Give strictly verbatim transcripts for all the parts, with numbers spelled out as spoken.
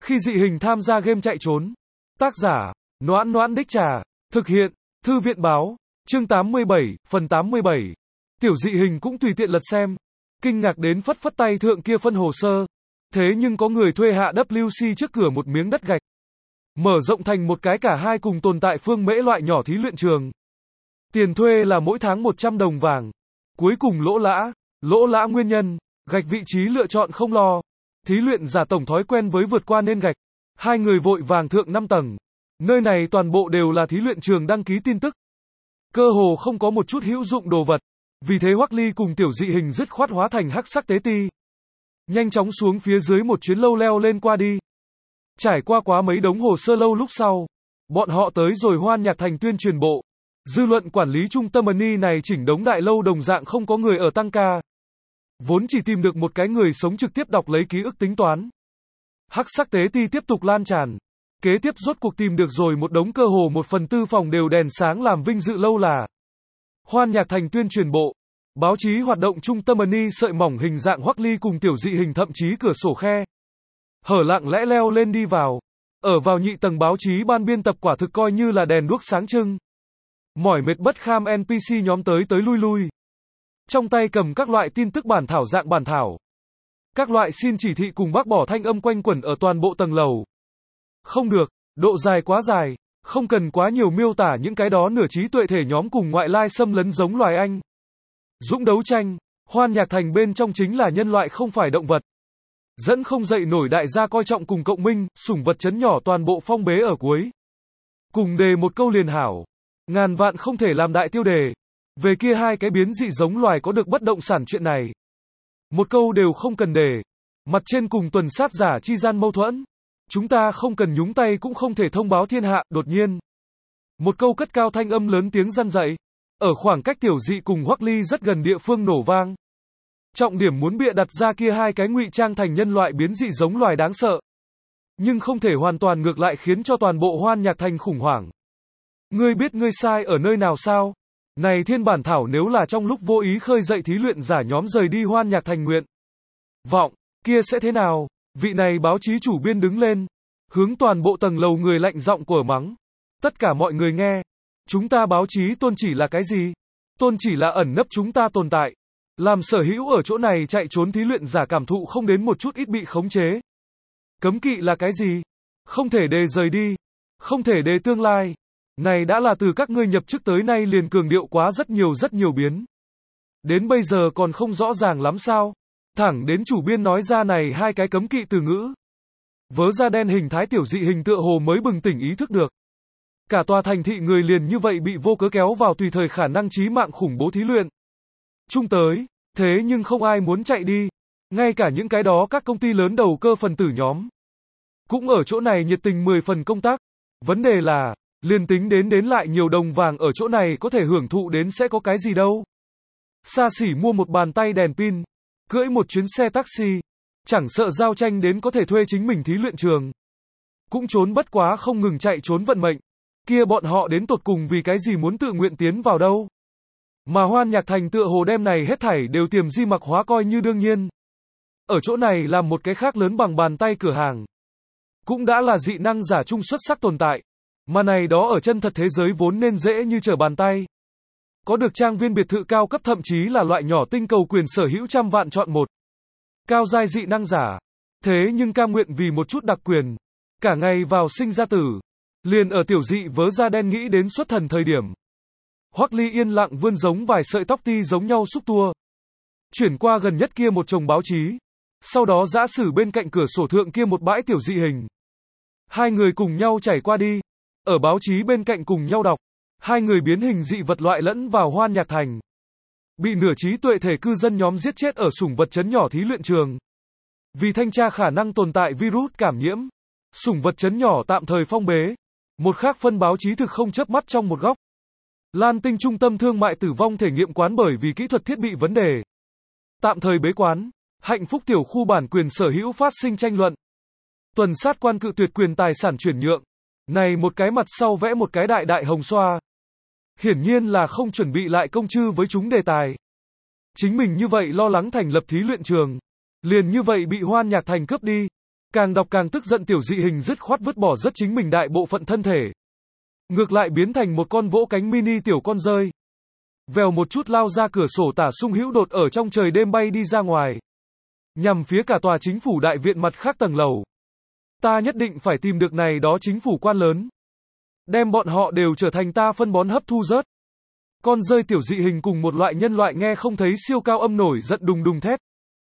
Khi dị hình tham gia game chạy trốn. Tác giả, Noãn Noãn Đích Trà. Thực hiện, Thư viện Báo. Chương tám mươi bảy, phần tám mươi bảy. Tiểu dị hình cũng tùy tiện lật xem. Kinh ngạc đến phất phất tay thượng kia phân hồ sơ. Thế nhưng có người thuê hạ W C trước cửa một miếng đất gạch. Mở rộng thành một cái cả hai cùng tồn tại phương mễ loại nhỏ thí luyện trường. Tiền thuê là mỗi tháng một trăm đồng vàng. Cuối cùng lỗ lã. Lỗ lã nguyên nhân. Gạch vị trí lựa chọn không lo. Thí luyện giả tổng thói quen với vượt qua nền gạch. Hai người vội vàng thượng năm tầng. Nơi này toàn bộ đều là thí luyện trường đăng ký tin tức. Cơ hồ không có một chút hữu dụng đồ vật. Vì thế Hoắc Ly cùng tiểu dị hình dứt khoát hóa thành hắc sắc tế ti. Nhanh chóng xuống phía dưới một chuyến lâu leo lên qua đi. Trải qua quá mấy đống hồ sơ lâu lúc sau. Bọn họ tới rồi Hoan Nhạc Thành tuyên truyền bộ. Dư luận quản lý trung tâm Money này chỉnh đống đại lâu đồng dạng không có người ở tăng ca. Vốn chỉ tìm được một cái người sống trực tiếp đọc lấy ký ức tính toán. Hắc sắc tế ti tiếp tục lan tràn. Kế tiếp rốt cuộc tìm được rồi một đống cơ hồ một phần tư phòng đều đèn sáng làm vinh dự lâu là Hoan Nhạc Thành tuyên truyền bộ. Báo chí hoạt động trung tâm Money sợi mỏng hình dạng Hoắc Ly cùng tiểu dị hình thậm chí cửa sổ khe. Hở lặng lẽ leo lên đi vào. Ở vào nhị tầng báo chí ban biên tập quả thực coi như là đèn đuốc sáng trưng. Mỏi mệt bất kham en pê xê nhóm tới tới lui lui. Trong tay cầm các loại tin tức bản thảo dạng bản thảo. Các loại xin chỉ thị cùng bác bỏ thanh âm quanh quẩn ở toàn bộ tầng lầu. Không được, độ dài quá dài, không cần quá nhiều miêu tả những cái đó nửa trí tuệ thể nhóm cùng ngoại lai xâm lấn giống loài Anh. Dũng đấu tranh, Hoan Nhạc Thành bên trong chính là nhân loại không phải động vật. Dẫn không dậy nổi đại gia coi trọng cùng cộng minh, sủng vật chấn nhỏ toàn bộ phong bế ở cuối. Cùng đề một câu liền hảo. Ngàn vạn không thể làm đại tiêu đề. Về kia hai cái biến dị giống loài có được bất động sản chuyện này. Một câu đều không cần đề. Mặt trên cùng tuần sát giả chi gian mâu thuẫn. Chúng ta không cần nhúng tay cũng không thể thông báo thiên hạ, đột nhiên. Một câu cất cao thanh âm lớn tiếng răn dậy. Ở khoảng cách tiểu dị cùng Hoắc Ly rất gần địa phương nổ vang. Trọng điểm muốn bịa đặt ra kia hai cái ngụy trang thành nhân loại biến dị giống loài đáng sợ. Nhưng không thể hoàn toàn ngược lại khiến cho toàn bộ Hoan Nhạc Thành khủng hoảng. Ngươi biết ngươi sai ở nơi nào sao? Này thiên bản thảo nếu là trong lúc vô ý khơi dậy thí luyện giả nhóm rời đi Hoan Nhạc Thành nguyện vọng, kia sẽ thế nào? Vị này báo chí chủ biên đứng lên, hướng toàn bộ tầng lầu người lạnh giọng của mắng. Tất cả mọi người nghe, chúng ta báo chí tôn chỉ là cái gì? Tôn chỉ là ẩn nấp chúng ta tồn tại. Làm sở hữu ở chỗ này chạy trốn thí luyện giả cảm thụ không đến một chút ít bị khống chế. Cấm kỵ là cái gì? Không thể để rời đi. Không thể để tương lai. Này đã là từ các ngươi nhập chức tới nay liền cường điệu quá rất nhiều rất nhiều biến. Đến bây giờ còn không rõ ràng lắm sao? Thẳng đến chủ biên nói ra này hai cái cấm kỵ từ ngữ. Vớ da đen hình thái tiểu dị hình tựa hồ mới bừng tỉnh ý thức được. Cả tòa thành thị người liền như vậy bị vô cớ kéo vào tùy thời khả năng chí mạng khủng bố thí luyện. Chung tới, thế nhưng không ai muốn chạy đi. Ngay cả những cái đó các công ty lớn đầu cơ phần tử nhóm. Cũng ở chỗ này nhiệt tình mười phần công tác. Vấn đề là, liền tính đến đến lại nhiều đồng vàng ở chỗ này có thể hưởng thụ đến sẽ có cái gì đâu. Xa xỉ mua một bàn tay đèn pin, cưỡi một chuyến xe taxi, chẳng sợ giao tranh đến có thể thuê chính mình thí luyện trường. Cũng trốn bất quá không ngừng chạy trốn vận mệnh. Kia bọn họ đến tột cùng vì cái gì muốn tự nguyện tiến vào đâu. Mà Hoan Nhạc Thành tựa hồ đêm này hết thảy đều tiềm di mặc hóa coi như đương nhiên. Ở chỗ này làm một cái khác lớn bằng bàn tay cửa hàng. Cũng đã là dị năng giả trung xuất sắc tồn tại. Mà này đó ở chân thật thế giới vốn nên dễ như trở bàn tay. Có được trang viên biệt thự cao cấp thậm chí là loại nhỏ tinh cầu quyền sở hữu trăm vạn chọn một. Cao giai dị năng giả. Thế nhưng cam nguyện vì một chút đặc quyền. Cả ngày vào sinh ra tử. Liền ở tiểu dị vớ da đen nghĩ đến xuất thần thời điểm. Hoắc Ly yên lặng vươn giống vài sợi tóc ti giống nhau xúc tua. Chuyển qua gần nhất kia một chồng báo chí. Sau đó giã sử bên cạnh cửa sổ thượng kia một bãi tiểu dị hình. Hai người cùng nhau chảy qua đi. Ở báo chí bên cạnh cùng nhau đọc. Hai người biến hình dị vật loại lẫn vào Hoan Nhạc Thành. Bị nửa trí tuệ thể cư dân nhóm giết chết ở sủng vật chấn nhỏ thí luyện trường. Vì thanh tra khả năng tồn tại virus cảm nhiễm. Sủng vật chấn nhỏ tạm thời phong bế. Một khác phân báo chí thực không chớp mắt trong một góc. Lan Tinh trung tâm thương mại tử vong thể nghiệm quán bởi vì kỹ thuật thiết bị vấn đề. Tạm thời bế quán. Hạnh phúc tiểu khu bản quyền sở hữu phát sinh tranh luận. Tuần sát quan cự tuyệt quyền tài sản chuyển nhượng. Này một cái mặt sau vẽ một cái đại đại hồng xoa. Hiển nhiên là không chuẩn bị lại công chư với chúng đề tài. Chính mình như vậy lo lắng thành lập thí luyện trường. Liền như vậy bị Hoan Nhạc Thành cướp đi. Càng đọc càng tức giận, Tiểu Dị Hình dứt khoát vứt bỏ rất chính mình đại bộ phận thân thể. Ngược lại biến thành một con vỗ cánh mini tiểu con dơi. Vèo một chút lao ra cửa sổ tả sung hữu đột ở trong trời đêm bay đi ra ngoài. Nhằm phía cả tòa chính phủ đại viện mặt khác tầng lầu. Ta nhất định phải tìm được này đó chính phủ quan lớn. Đem bọn họ đều trở thành ta phân bón hấp thu rớt. Con dơi Tiểu Dị Hình cùng một loại nhân loại nghe không thấy siêu cao âm nổi giận đùng đùng thét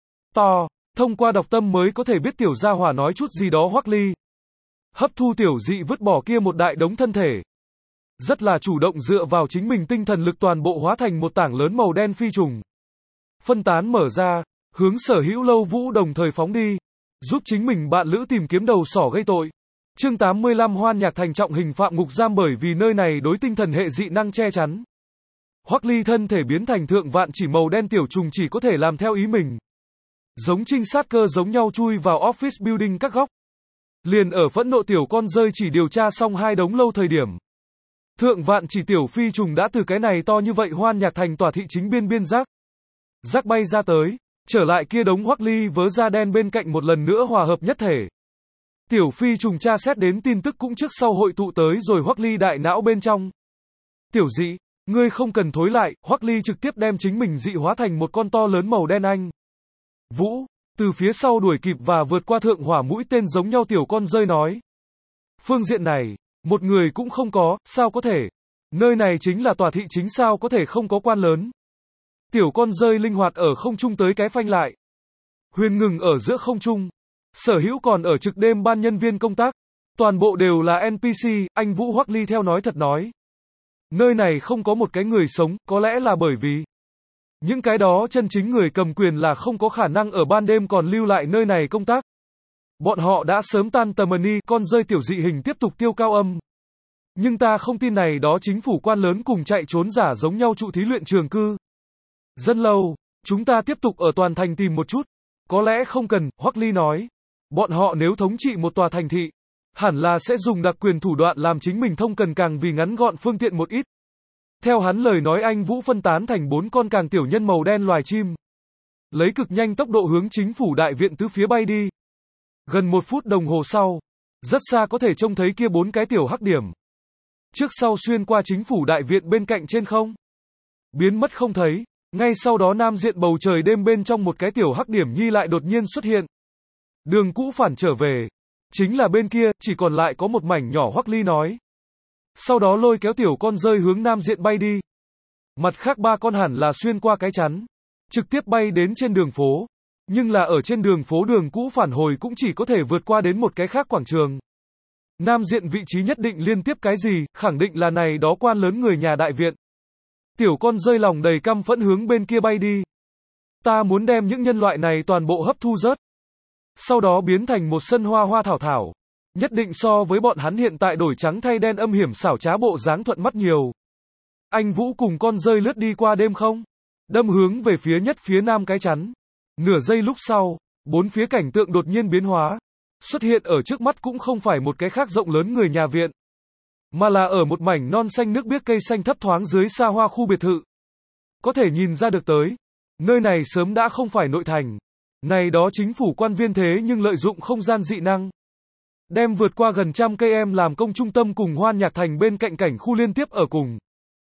to. Thông qua đọc tâm mới có thể biết tiểu gia hỏa nói chút gì đó. Hoắc Ly hấp thu Tiểu Dị vứt bỏ kia một đại đống thân thể. Rất là chủ động dựa vào chính mình tinh thần lực toàn bộ hóa thành một tảng lớn màu đen phi trùng. Phân tán mở ra, hướng Sở Hữu Lâu Vũ đồng thời phóng đi, giúp chính mình bạn lữ tìm kiếm đầu sỏ gây tội. Chương tám mươi lăm Hoan Nhạc Thành trọng hình phạm ngục giam bởi vì nơi này đối tinh thần hệ dị năng che chắn. Hoắc Ly thân thể biến thành thượng vạn chỉ màu đen tiểu trùng chỉ có thể làm theo ý mình. Giống trinh sát cơ giống nhau chui vào office building các góc. Liền ở phẫn nộ tiểu con dơi chỉ điều tra xong hai đống lâu thời điểm. Thượng vạn chỉ tiểu phi trùng đã từ cái này to như vậy Hoan Nhạc Thành tòa thị chính biên biên rác. Rác bay ra tới, trở lại kia đống Hoắc Ly vớ da đen bên cạnh một lần nữa hòa hợp nhất thể. Tiểu phi trùng tra xét đến tin tức cũng trước sau hội tụ tới rồi Hoắc Ly đại não bên trong. Tiểu Dị, ngươi không cần thối lại. Hoắc Ly trực tiếp đem chính mình dị hóa thành một con to lớn màu đen anh Vũ, từ phía sau đuổi kịp và vượt qua thượng hỏa mũi tên giống nhau tiểu con dơi nói. Phương diện này, một người cũng không có, sao có thể? Nơi này chính là tòa thị chính, sao có thể không có quan lớn? Tiểu con dơi linh hoạt ở không trung tới cái phanh lại. Huyền ngừng ở giữa không trung. Sở Hữu còn ở trực đêm ban nhân viên công tác. Toàn bộ đều là en pê xê, anh Vũ Hoắc Ly theo nói thật nói. Nơi này không có một cái người sống, có lẽ là bởi vì những cái đó chân chính người cầm quyền là không có khả năng ở ban đêm còn lưu lại nơi này công tác. Bọn họ đã sớm tan tầm đi. Con dơi Tiểu Dị Hình tiếp tục tiêu cao âm. Nhưng ta không tin này đó chính phủ quan lớn cùng chạy trốn giả giống nhau trụ thí luyện trường cư. Dân lâu, chúng ta tiếp tục ở toàn thành tìm một chút. Có lẽ không cần, Hoắc Ly nói. Bọn họ nếu thống trị một tòa thành thị, hẳn là sẽ dùng đặc quyền thủ đoạn làm chính mình thông cần càng vì ngắn gọn phương tiện một ít. Theo hắn lời nói, anh Vũ phân tán thành bốn con càng tiểu nhân màu đen loài chim. Lấy cực nhanh tốc độ hướng chính phủ đại viện tứ phía bay đi. Gần một phút đồng hồ sau, rất xa có thể trông thấy kia bốn cái tiểu hắc điểm. Trước sau xuyên qua chính phủ đại viện bên cạnh trên không. Biến mất không thấy. Ngay sau đó nam diện bầu trời đêm bên trong một cái tiểu hắc điểm nhi lại đột nhiên xuất hiện. Đường cũ phản trở về. Chính là bên kia, chỉ còn lại có một mảnh nhỏ, Hoắc Ly nói. Sau đó lôi kéo tiểu con dơi hướng nam diện bay đi. Mặt khác ba con hẳn là xuyên qua cái chắn. Trực tiếp bay đến trên đường phố. Nhưng là ở trên đường phố đường cũ phản hồi cũng chỉ có thể vượt qua đến một cái khác quảng trường. Nam diện vị trí nhất định liên tiếp cái gì, khẳng định là này đó quan lớn người nhà đại viện. Tiểu con dơi lòng đầy căm phẫn hướng bên kia bay đi. Ta muốn đem những nhân loại này toàn bộ hấp thu rớt. Sau đó biến thành một sân hoa hoa thảo thảo. Nhất định so với bọn hắn hiện tại đổi trắng thay đen âm hiểm xảo trá bộ dáng thuận mắt nhiều. Anh Vũ cùng con dơi lướt đi qua đêm không? Đâm hướng về phía nhất phía nam cái chắn. Nửa giây lúc sau, bốn phía cảnh tượng đột nhiên biến hóa. Xuất hiện ở trước mắt cũng không phải một cái khác rộng lớn người nhà viện. Mà là ở một mảnh non xanh nước biếc cây xanh thấp thoáng dưới xa hoa khu biệt thự. Có thể nhìn ra được tới. Nơi này sớm đã không phải nội thành. Này đó chính phủ quan viên thế nhưng lợi dụng không gian dị năng. Đem vượt qua gần trăm cây em làm công trung tâm cùng Hoan Nhạc Thành bên cạnh cảnh khu liên tiếp ở cùng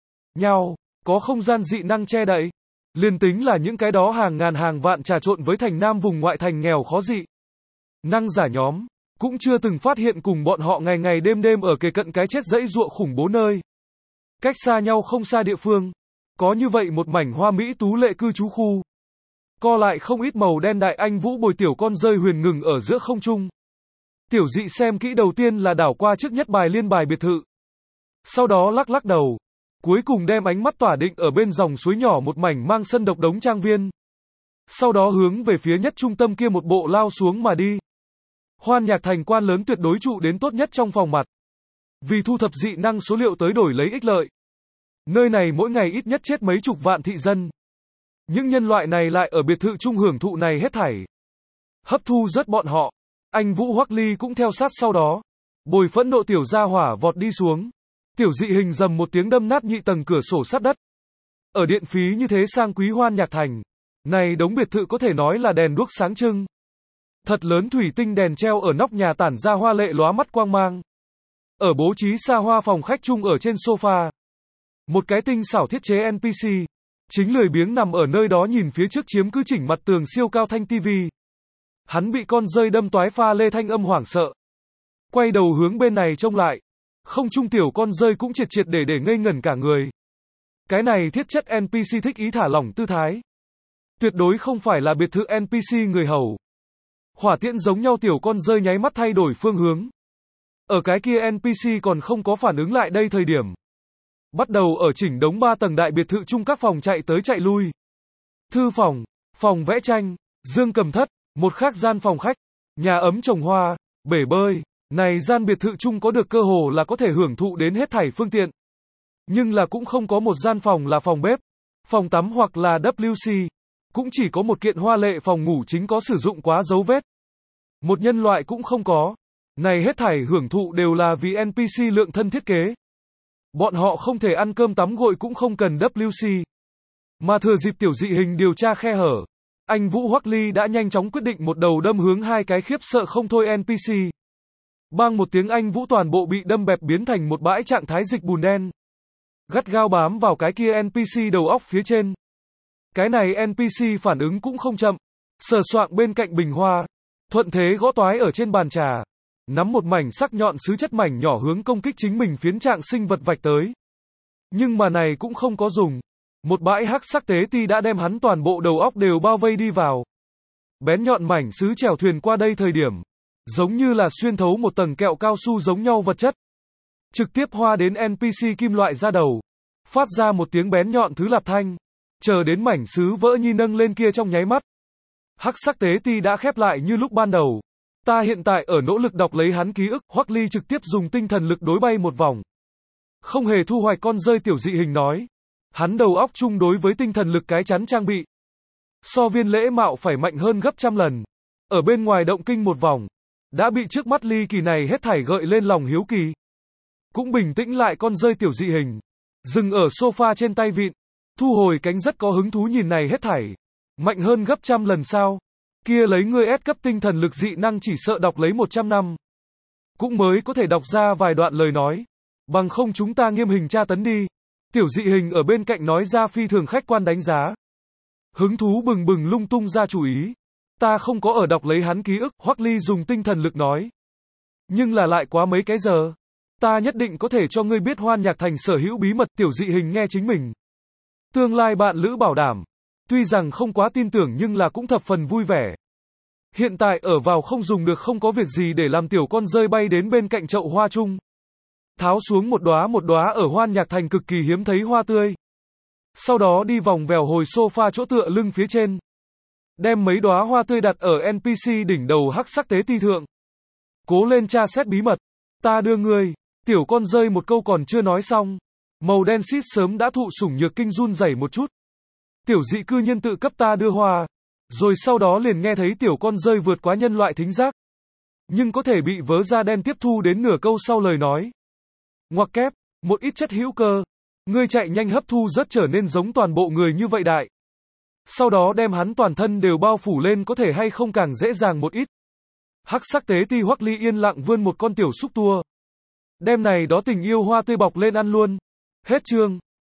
nhau, có không gian dị năng che đậy. Liên tính là những cái đó hàng ngàn hàng vạn trà trộn với thành nam vùng ngoại thành nghèo khó dị năng giả nhóm, cũng chưa từng phát hiện cùng bọn họ ngày ngày đêm đêm ở kề cận cái chết dãy ruộng khủng bố nơi. Cách xa nhau không xa địa phương, có như vậy một mảnh hoa mỹ tú lệ cư trú khu. Co lại không ít màu đen đại anh Vũ bồi tiểu con dơi huyền ngừng ở giữa không trung. Tiểu Dị xem kỹ đầu tiên là đảo qua trước nhất bài liên bài biệt thự. Sau đó lắc lắc đầu. Cuối cùng đem ánh mắt tỏa định ở bên dòng suối nhỏ một mảnh mang sân độc đống trang viên. Sau đó hướng về phía nhất trung tâm kia một bộ lao xuống mà đi. Hoan Nhạc Thành quan lớn tuyệt đối trụ đến tốt nhất trong phòng mặt. Vì thu thập dị năng số liệu tới đổi lấy ích lợi. Nơi này mỗi ngày ít nhất chết mấy chục vạn thị dân. Những nhân loại này lại ở biệt thự chung hưởng thụ này hết thảy. Hấp thu rất bọn họ. Anh Vũ Hoắc Ly cũng theo sát sau đó. Bồi phẫn nộ tiểu gia hỏa vọt đi xuống. Tiểu Dị Hình rầm một tiếng đâm nát nhị tầng cửa sổ sắt đất. Ở điện phí như thế sang quý Hoan Nhạc Thành. Này đống biệt thự có thể nói là đèn đuốc sáng trưng. Thật lớn thủy tinh đèn treo ở nóc nhà tản ra hoa lệ lóa mắt quang mang. Ở bố trí xa hoa phòng khách chung ở trên sofa. Một cái tinh xảo thiết chế en pê xê. Chính lười biếng nằm ở nơi đó nhìn phía trước chiếm cứ chỉnh mặt tường siêu cao thanh tivi. Hắn bị con dơi đâm toái pha lê thanh âm hoảng sợ. Quay đầu hướng bên này trông lại. Không trung tiểu con dơi cũng triệt triệt để để ngây ngẩn cả người. Cái này thiết chất en pê xê thích ý thả lỏng tư thái. Tuyệt đối không phải là biệt thự en pê xê người hầu. Hỏa tiễn giống nhau tiểu con dơi nháy mắt thay đổi phương hướng. Ở cái kia en pê xê còn không có phản ứng lại đây thời điểm. Bắt đầu ở chỉnh đống ba tầng đại biệt thự chung các phòng chạy tới chạy lui. Thư phòng, phòng vẽ tranh, dương cầm thất, một khác gian phòng khách, nhà ấm trồng hoa, bể bơi. Này gian biệt thự chung có được cơ hồ là có thể hưởng thụ đến hết thảy phương tiện. Nhưng là cũng không có một gian phòng là phòng bếp, phòng tắm hoặc là vê kép xê. Cũng chỉ có một kiện hoa lệ phòng ngủ chính có sử dụng quá dấu vết. Một nhân loại cũng không có. Này hết thảy hưởng thụ đều là vì en pê xê lượng thân thiết kế. Bọn họ không thể ăn cơm tắm gội cũng không cần vê kép xê. Mà thừa dịp tiểu dị hình điều tra khe hở, anh Vũ Hoắc Ly đã nhanh chóng quyết định một đầu đâm hướng hai cái khiếp sợ không thôi en pê xê. Bang một tiếng anh Vũ toàn bộ bị đâm bẹp biến thành một bãi trạng thái dịch bùn đen. Gắt gao bám vào cái kia en pê xê đầu óc phía trên. Cái này en pê xê phản ứng cũng không chậm. Sờ soạng bên cạnh bình hoa. Thuận thế gõ toái ở trên bàn trà. Nắm một mảnh sắc nhọn sứ chất mảnh nhỏ hướng công kích chính mình phiến trạng sinh vật vạch tới. Nhưng mà này cũng không có dùng. Một bãi hắc sắc tế ti đã đem hắn toàn bộ đầu óc đều bao vây đi vào. Bén nhọn mảnh sứ chèo thuyền qua đây thời điểm. Giống như là xuyên thấu một tầng kẹo cao su giống nhau vật chất. Trực tiếp hoa đến en pê xê kim loại ra đầu. Phát ra một tiếng bén nhọn thứ lạp thanh. Chờ đến mảnh sứ vỡ nhi nâng lên kia trong nháy mắt. Hắc sắc tế ti đã khép lại như lúc ban đầu. Ta hiện tại ở nỗ lực đọc lấy hắn ký ức. Hoắc Ly trực tiếp dùng tinh thần lực đối bay một vòng. Không hề thu hoạch con rơi tiểu dị hình nói. Hắn đầu óc chung đối với tinh thần lực cái chắn trang bị. So viên lễ mạo phải mạnh hơn gấp trăm lần. Ở bên ngoài động kinh một vòng. Đã bị trước mắt ly kỳ này hết thảy gợi lên lòng hiếu kỳ. Cũng bình tĩnh lại con rơi tiểu dị hình. Dừng ở sofa trên tay vịn. Thu hồi cánh rất có hứng thú nhìn này hết thảy. Mạnh hơn gấp trăm lần sao. Kia lấy ngươi S cấp tinh thần lực dị năng chỉ sợ đọc lấy một trăm năm. Cũng mới có thể đọc ra vài đoạn lời nói. Bằng không chúng ta nghiêm hình tra tấn đi. Tiểu dị hình ở bên cạnh nói ra phi thường khách quan đánh giá. Hứng thú bừng bừng lung tung ra chủ ý. Ta không có ở đọc lấy hắn ký ức, Hoắc Ly dùng tinh thần lực nói. Nhưng là lại quá mấy cái giờ. Ta nhất định có thể cho ngươi biết Hoan Nhạc Thành sở hữu bí mật. Tiểu dị hình nghe chính mình. Tương lai bạn lữ bảo đảm. Tuy rằng không quá tin tưởng nhưng là cũng thập phần vui vẻ. Hiện tại ở vào không dùng được không có việc gì để làm tiểu con rơi bay đến bên cạnh chậu hoa chung. Tháo xuống một đóa một đóa ở Hoan Nhạc Thành cực kỳ hiếm thấy hoa tươi. Sau đó đi vòng vèo hồi sofa chỗ tựa lưng phía trên. Đem mấy đóa hoa tươi đặt ở en pê xê đỉnh đầu hắc sắc tế ti thượng. Cố lên tra xét bí mật. Ta đưa ngươi. Tiểu con rơi một câu còn chưa nói xong. Màu đen xít sớm đã thụ sủng nhược kinh run rẩy một chút. Tiểu dị cư nhân tự cấp ta đưa hoa. Rồi sau đó liền nghe thấy tiểu con rơi vượt quá nhân loại thính giác. Nhưng có thể bị vớ da đen tiếp thu đến nửa câu sau lời nói. Ngoặc kép, một ít chất hữu cơ. Ngươi chạy nhanh hấp thu rất trở nên giống toàn bộ người như vậy đại. Sau đó đem hắn toàn thân đều bao phủ lên có thể hay không càng dễ dàng một ít. Hắc sắc tế ti Hoắc Ly yên lặng vươn một con tiểu xúc tua. Đem này đó tình yêu hoa tươi bọc lên ăn luôn. Hết chương.